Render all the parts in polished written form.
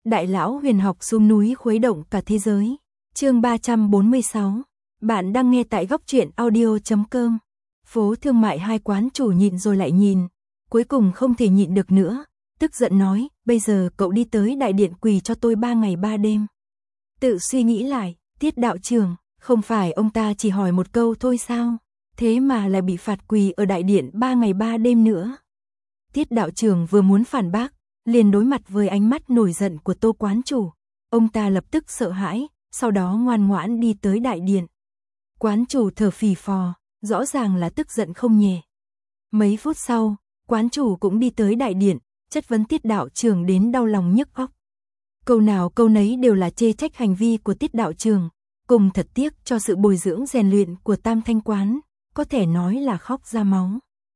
Đại lão huyền học xuống núi khuấy động cả thế giới. Chương 346. Bạn đang nghe tại góc truyện audio.com. Phố thương mại hai quán chủ nhịn rồi lại nhìn, cuối cùng không thể nhịn được nữa, tức giận nói, bây giờ cậu đi tới đại điện quỳ cho tôi 3 ngày 3 đêm. Tự suy nghĩ lại, Tiết đạo trưởng, không phải ông ta chỉ hỏi một câu thôi sao? Thế mà lại bị phạt quỳ ở đại điện 3 ngày 3 đêm nữa. Tiết đạo trưởng vừa muốn phản bác, liền đối mặt với ánh mắt nổi giận của Tô quán chủ. Ông ta lập tức sợ hãi, sau đó ngoan ngoãn đi tới đại điện. Quán chủ thở phì phò, rõ ràng là tức giận không nhẹ. Mấy phút sau, quán chủ cũng đi tới đại điện, chất vấn Tiết đạo trưởng đến đau lòng nhức óc. Câu nào câu nấy đều là chê trách hành vi của Tiết đạo trưởng, cùng thật tiếc cho sự bồi dưỡng rèn luyện của Tam Thanh quán, có thể nói là khóc ra máu.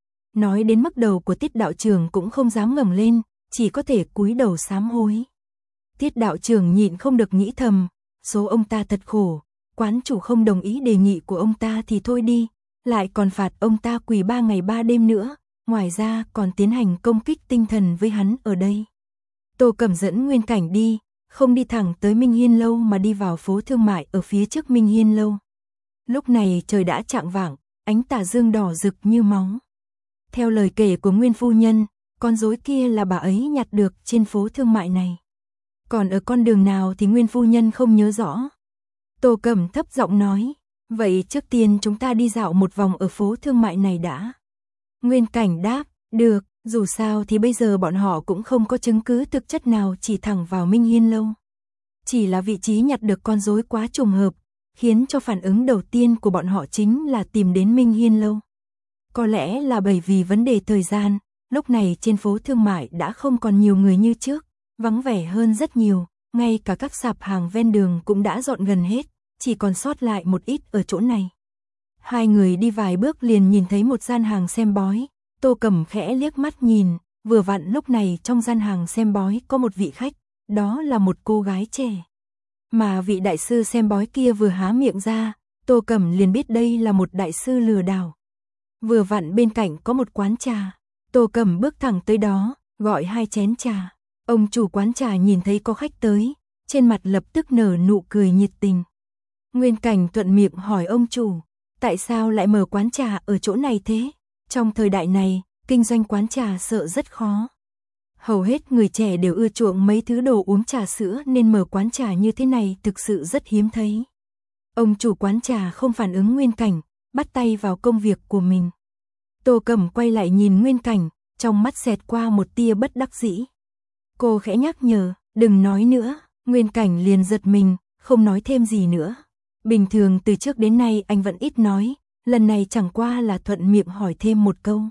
Nói đến mức đầu của Tiết đạo trưởng cũng không dám ngẩng lên, chỉ có thể cúi đầu sám hối. Tiết đạo trưởng nhịn không được nghĩ thầm, số ông ta thật khổ, quán chủ không đồng ý đề nghị của ông ta thì thôi đi, lại còn phạt ông ta quỳ 3 ngày 3 đêm nữa, ngoài ra còn tiến hành công kích tinh thần với hắn ở đây. Tô Cẩm dẫn Nguyên Cảnh đi, không đi thẳng tới Minh Hiên Lâu mà đi vào phố thương mại ở phía trước Minh Hiên Lâu. Lúc này trời đã chạng vạng, ánh tà dương đỏ rực như máu. Theo lời kể của Nguyên phu nhân, con rối kia là bà ấy nhặt được trên phố thương mại này. Còn ở con đường nào thì Nguyên phu nhân không nhớ rõ. Tô Cẩm thấp giọng nói, vậy trước tiên chúng ta đi dạo một vòng ở phố thương mại này đã. Nguyên Cảnh đáp, được, dù sao thì bây giờ bọn họ cũng không có chứng cứ thực chất nào chỉ thẳng vào Minh Hiên Lâu. Chỉ là vị trí nhặt được con rối quá trùng hợp, khiến cho phản ứng đầu tiên của bọn họ chính là tìm đến Minh Hiên Lâu. Có lẽ là bởi vì vấn đề thời gian, lúc này trên phố thương mại đã không còn nhiều người như trước, vắng vẻ hơn rất nhiều, ngay cả các sạp hàng ven đường cũng đã dọn gần hết, chỉ còn sót lại một ít ở chỗ này. Hai người đi vài bước liền nhìn thấy một gian hàng xem bói, Tô Cẩm khẽ liếc mắt nhìn, vừa vặn lúc này trong gian hàng xem bói có một vị khách, đó là một cô gái trẻ. Mà vị đại sư xem bói kia vừa há miệng ra, Tô Cẩm liền biết đây là một đại sư lừa đảo. Vừa vặn bên cạnh có một quán trà, Tô Cẩm bước thẳng tới đó, gọi 2 chén trà. Ông chủ quán trà nhìn thấy có khách tới, trên mặt lập tức nở nụ cười nhiệt tình. Nguyên Cảnh thuận miệng hỏi ông chủ, tại sao lại mở quán trà ở chỗ này thế? Trong thời đại này, kinh doanh quán trà sợ rất khó. Hầu hết người trẻ đều ưa chuộng mấy thứ đồ uống trà sữa nên mở quán trà như thế này thực sự rất hiếm thấy. Ông chủ quán trà không phản ứng Nguyên Cảnh, bắt tay vào công việc của mình. Tô Cẩm quay lại nhìn Nguyên Cảnh, trong mắt xẹt qua một tia bất đắc dĩ. Cô khẽ nhắc nhở, đừng nói nữa, Nguyên Cảnh liền giật mình, không nói thêm gì nữa. Bình thường từ trước đến nay anh vẫn ít nói, lần này chẳng qua là thuận miệng hỏi thêm một câu.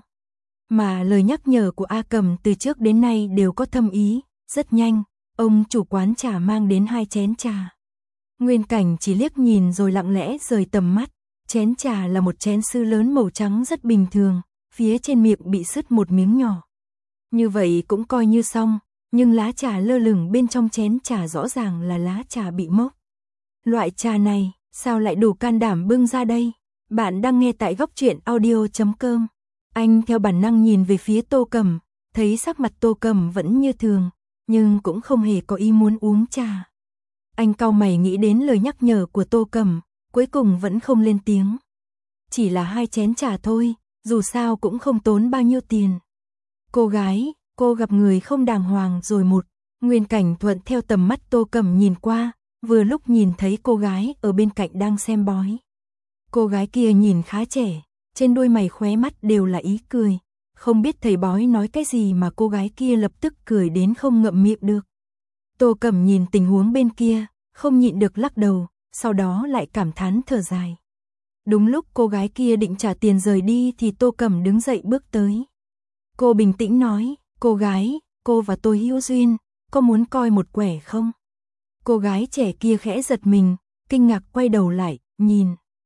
Mà lời nhắc nhở của A Cẩm từ trước đến nay đều có thâm ý, rất nhanh, ông chủ quán trà mang đến 2 chén trà. Nguyên Cảnh chỉ liếc nhìn rồi lặng lẽ rời tầm mắt, chén trà là một chén sứ lớn màu trắng rất bình thường, phía trên miệng bị sứt một miếng nhỏ. Như vậy cũng coi như xong, nhưng lá trà lơ lửng bên trong chén trà rõ ràng là lá trà bị mốc. Loại trà này, sao lại đủ can đảm bưng ra đây? Bạn đang nghe tại góc truyện audio.com. Anh theo bản năng nhìn về phía Tô Cẩm, thấy sắc mặt Tô Cẩm vẫn như thường, nhưng cũng không hề có ý muốn uống trà. Anh cau mày nghĩ đến lời nhắc nhở của Tô Cẩm, cuối cùng vẫn không lên tiếng. Chỉ là 2 chén trà thôi, dù sao cũng không tốn bao nhiêu tiền. Cô gái, cô gặp người không đàng hoàng rồi một. Nguyên Cảnh thuận theo tầm mắt Tô Cẩm nhìn qua, vừa lúc nhìn thấy cô gái ở bên cạnh đang xem bói. Cô gái kia nhìn khá trẻ, trên đôi mày khóe mắt đều là ý cười. Không biết thầy bói nói cái gì mà cô gái kia lập tức cười đến không ngậm miệng được. Tô Cẩm nhìn tình huống bên kia, không nhịn được lắc đầu, sau đó lại cảm thán thở dài. Đúng lúc cô gái kia định trả tiền rời đi thì Tô Cẩm đứng dậy bước tới. Cô bình tĩnh nói, cô gái, cô và tôi hữu duyên, có muốn coi một quẻ không? Cô gái trẻ kia khẽ giật mình, kinh ngạc quay đầu lại, nhìn.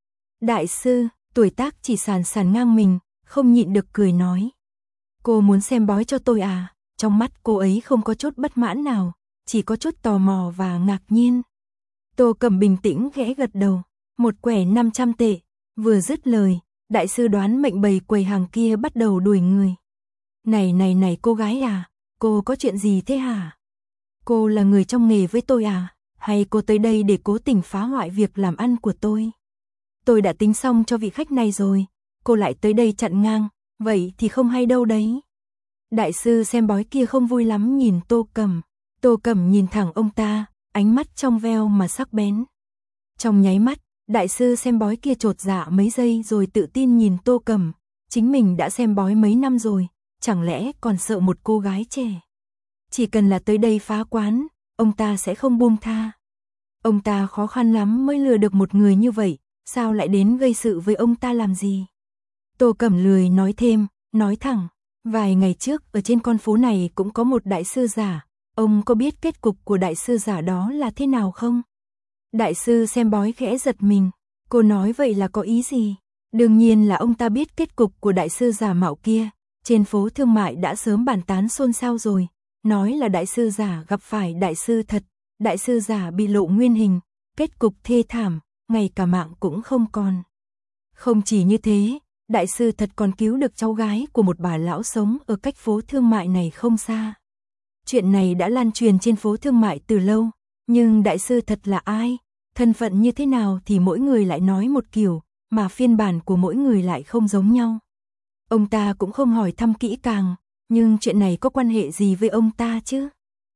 Đại sư, tuổi tác chỉ sàn sàn ngang mình, không nhịn được cười nói. Cô muốn xem bói cho tôi à? Trong mắt cô ấy không có chút bất mãn nào, chỉ có chút tò mò và ngạc nhiên. Tô Cẩm bình tĩnh khẽ gật đầu, một quẻ 500 tệ, vừa dứt lời, đại sư đoán mệnh bầy quầy hàng kia bắt đầu đuổi người. Này cô gái à, cô có chuyện gì thế hả? Cô là người trong nghề với tôi à? Hay cô tới đây để cố tình phá hoại việc làm ăn của tôi? Tôi đã tính xong cho vị khách này rồi, cô lại tới đây chặn ngang, vậy thì không hay đâu đấy. Đại sư xem bói kia không vui lắm nhìn Tô Cẩm. Tô Cẩm nhìn thẳng ông ta, ánh mắt trong veo mà sắc bén. Trong nháy mắt, đại sư xem bói kia chột dạ mấy giây rồi tự tin nhìn Tô Cẩm. Chính mình đã xem bói mấy năm rồi, chẳng lẽ còn sợ một cô gái trẻ? Chỉ cần là tới đây phá quán, ông ta sẽ không buông tha. Ông ta khó khăn lắm mới lừa được một người như vậy, sao lại đến gây sự với ông ta làm gì? Tô Cẩm lười nói thêm, nói thẳng. Vài ngày trước ở trên con phố này cũng có một đại sư giả, ông có biết kết cục của đại sư giả đó là thế nào không? Đại sư xem bói khẽ giật mình, cô nói vậy là có ý gì? Đương nhiên là ông ta biết kết cục của đại sư giả mạo kia, trên phố thương mại đã sớm bàn tán xôn xao rồi, nói là đại sư giả gặp phải đại sư thật, đại sư giả bị lộ nguyên hình, kết cục thê thảm, ngay cả mạng cũng không còn. Không chỉ như thế, đại sư thật còn cứu được cháu gái của một bà lão sống ở cách phố thương mại này không xa. Chuyện này đã lan truyền trên phố thương mại từ lâu, nhưng đại sư thật là ai, thân phận như thế nào thì mỗi người lại nói một kiểu, mà phiên bản của mỗi người lại không giống nhau. Ông ta cũng không hỏi thăm kỹ càng, nhưng chuyện này có quan hệ gì với ông ta chứ?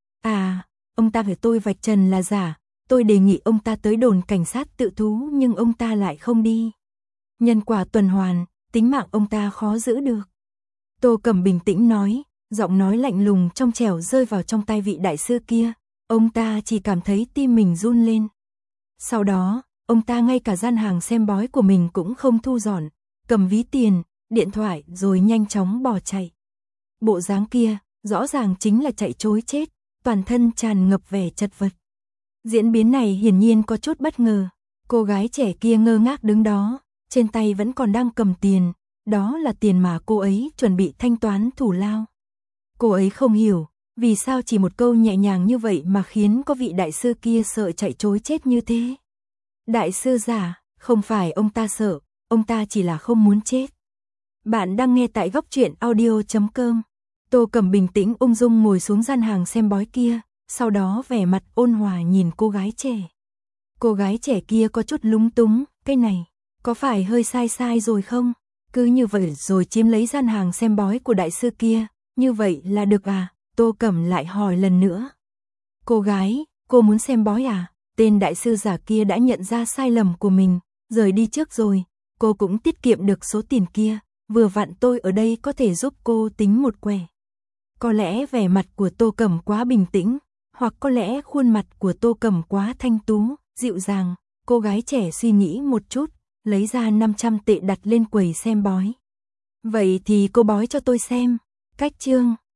À, ông ta phải tôi vạch trần là giả, tôi đề nghị ông ta tới đồn cảnh sát tự thú nhưng ông ta lại không đi. Nhân quả tuần hoàn, tính mạng ông ta khó giữ được. Tô Cẩm bình tĩnh nói, giọng nói lạnh lùng trong trẻo rơi vào trong tai vị đại sư kia, ông ta chỉ cảm thấy tim mình run lên. Sau đó, ông ta ngay cả gian hàng xem bói của mình cũng không thu dọn, cầm ví tiền, điện thoại rồi nhanh chóng bỏ chạy. Bộ dáng kia, rõ ràng chính là chạy trối chết, toàn thân tràn ngập vẻ chật vật. Diễn biến này hiển nhiên có chút bất ngờ, cô gái trẻ kia ngơ ngác đứng đó, trên tay vẫn còn đang cầm tiền, đó là tiền mà cô ấy chuẩn bị thanh toán thù lao. Cô ấy không hiểu, vì sao chỉ một câu nhẹ nhàng như vậy mà khiến có vị đại sư kia sợ chạy trối chết như thế. Đại sư giả, không phải ông ta sợ, ông ta chỉ là không muốn chết. Bạn đang nghe tại góc truyện audio.com. Tô Cẩm bình tĩnh ung dung ngồi xuống gian hàng xem bói kia, sau đó vẻ mặt ôn hòa nhìn cô gái trẻ. Cô gái trẻ kia có chút lúng túng, cái này, có phải hơi sai rồi không? Cứ như vậy rồi chiếm lấy gian hàng xem bói của đại sư kia, như vậy là được à? Tô Cẩm lại hỏi lần nữa. Cô gái, cô muốn xem bói à? Tên đại sư giả kia đã nhận ra sai lầm của mình, rời đi trước rồi, cô cũng tiết kiệm được số tiền kia, vừa vặn tôi ở đây có thể giúp cô tính một quẻ. Có lẽ vẻ mặt của Tô Cẩm quá bình tĩnh, hoặc có lẽ khuôn mặt của Tô Cẩm quá thanh tú, dịu dàng, cô gái trẻ suy nghĩ một chút, lấy ra 500 tệ đặt lên quầy xem bói. Vậy thì cô bói cho tôi xem. Cách chương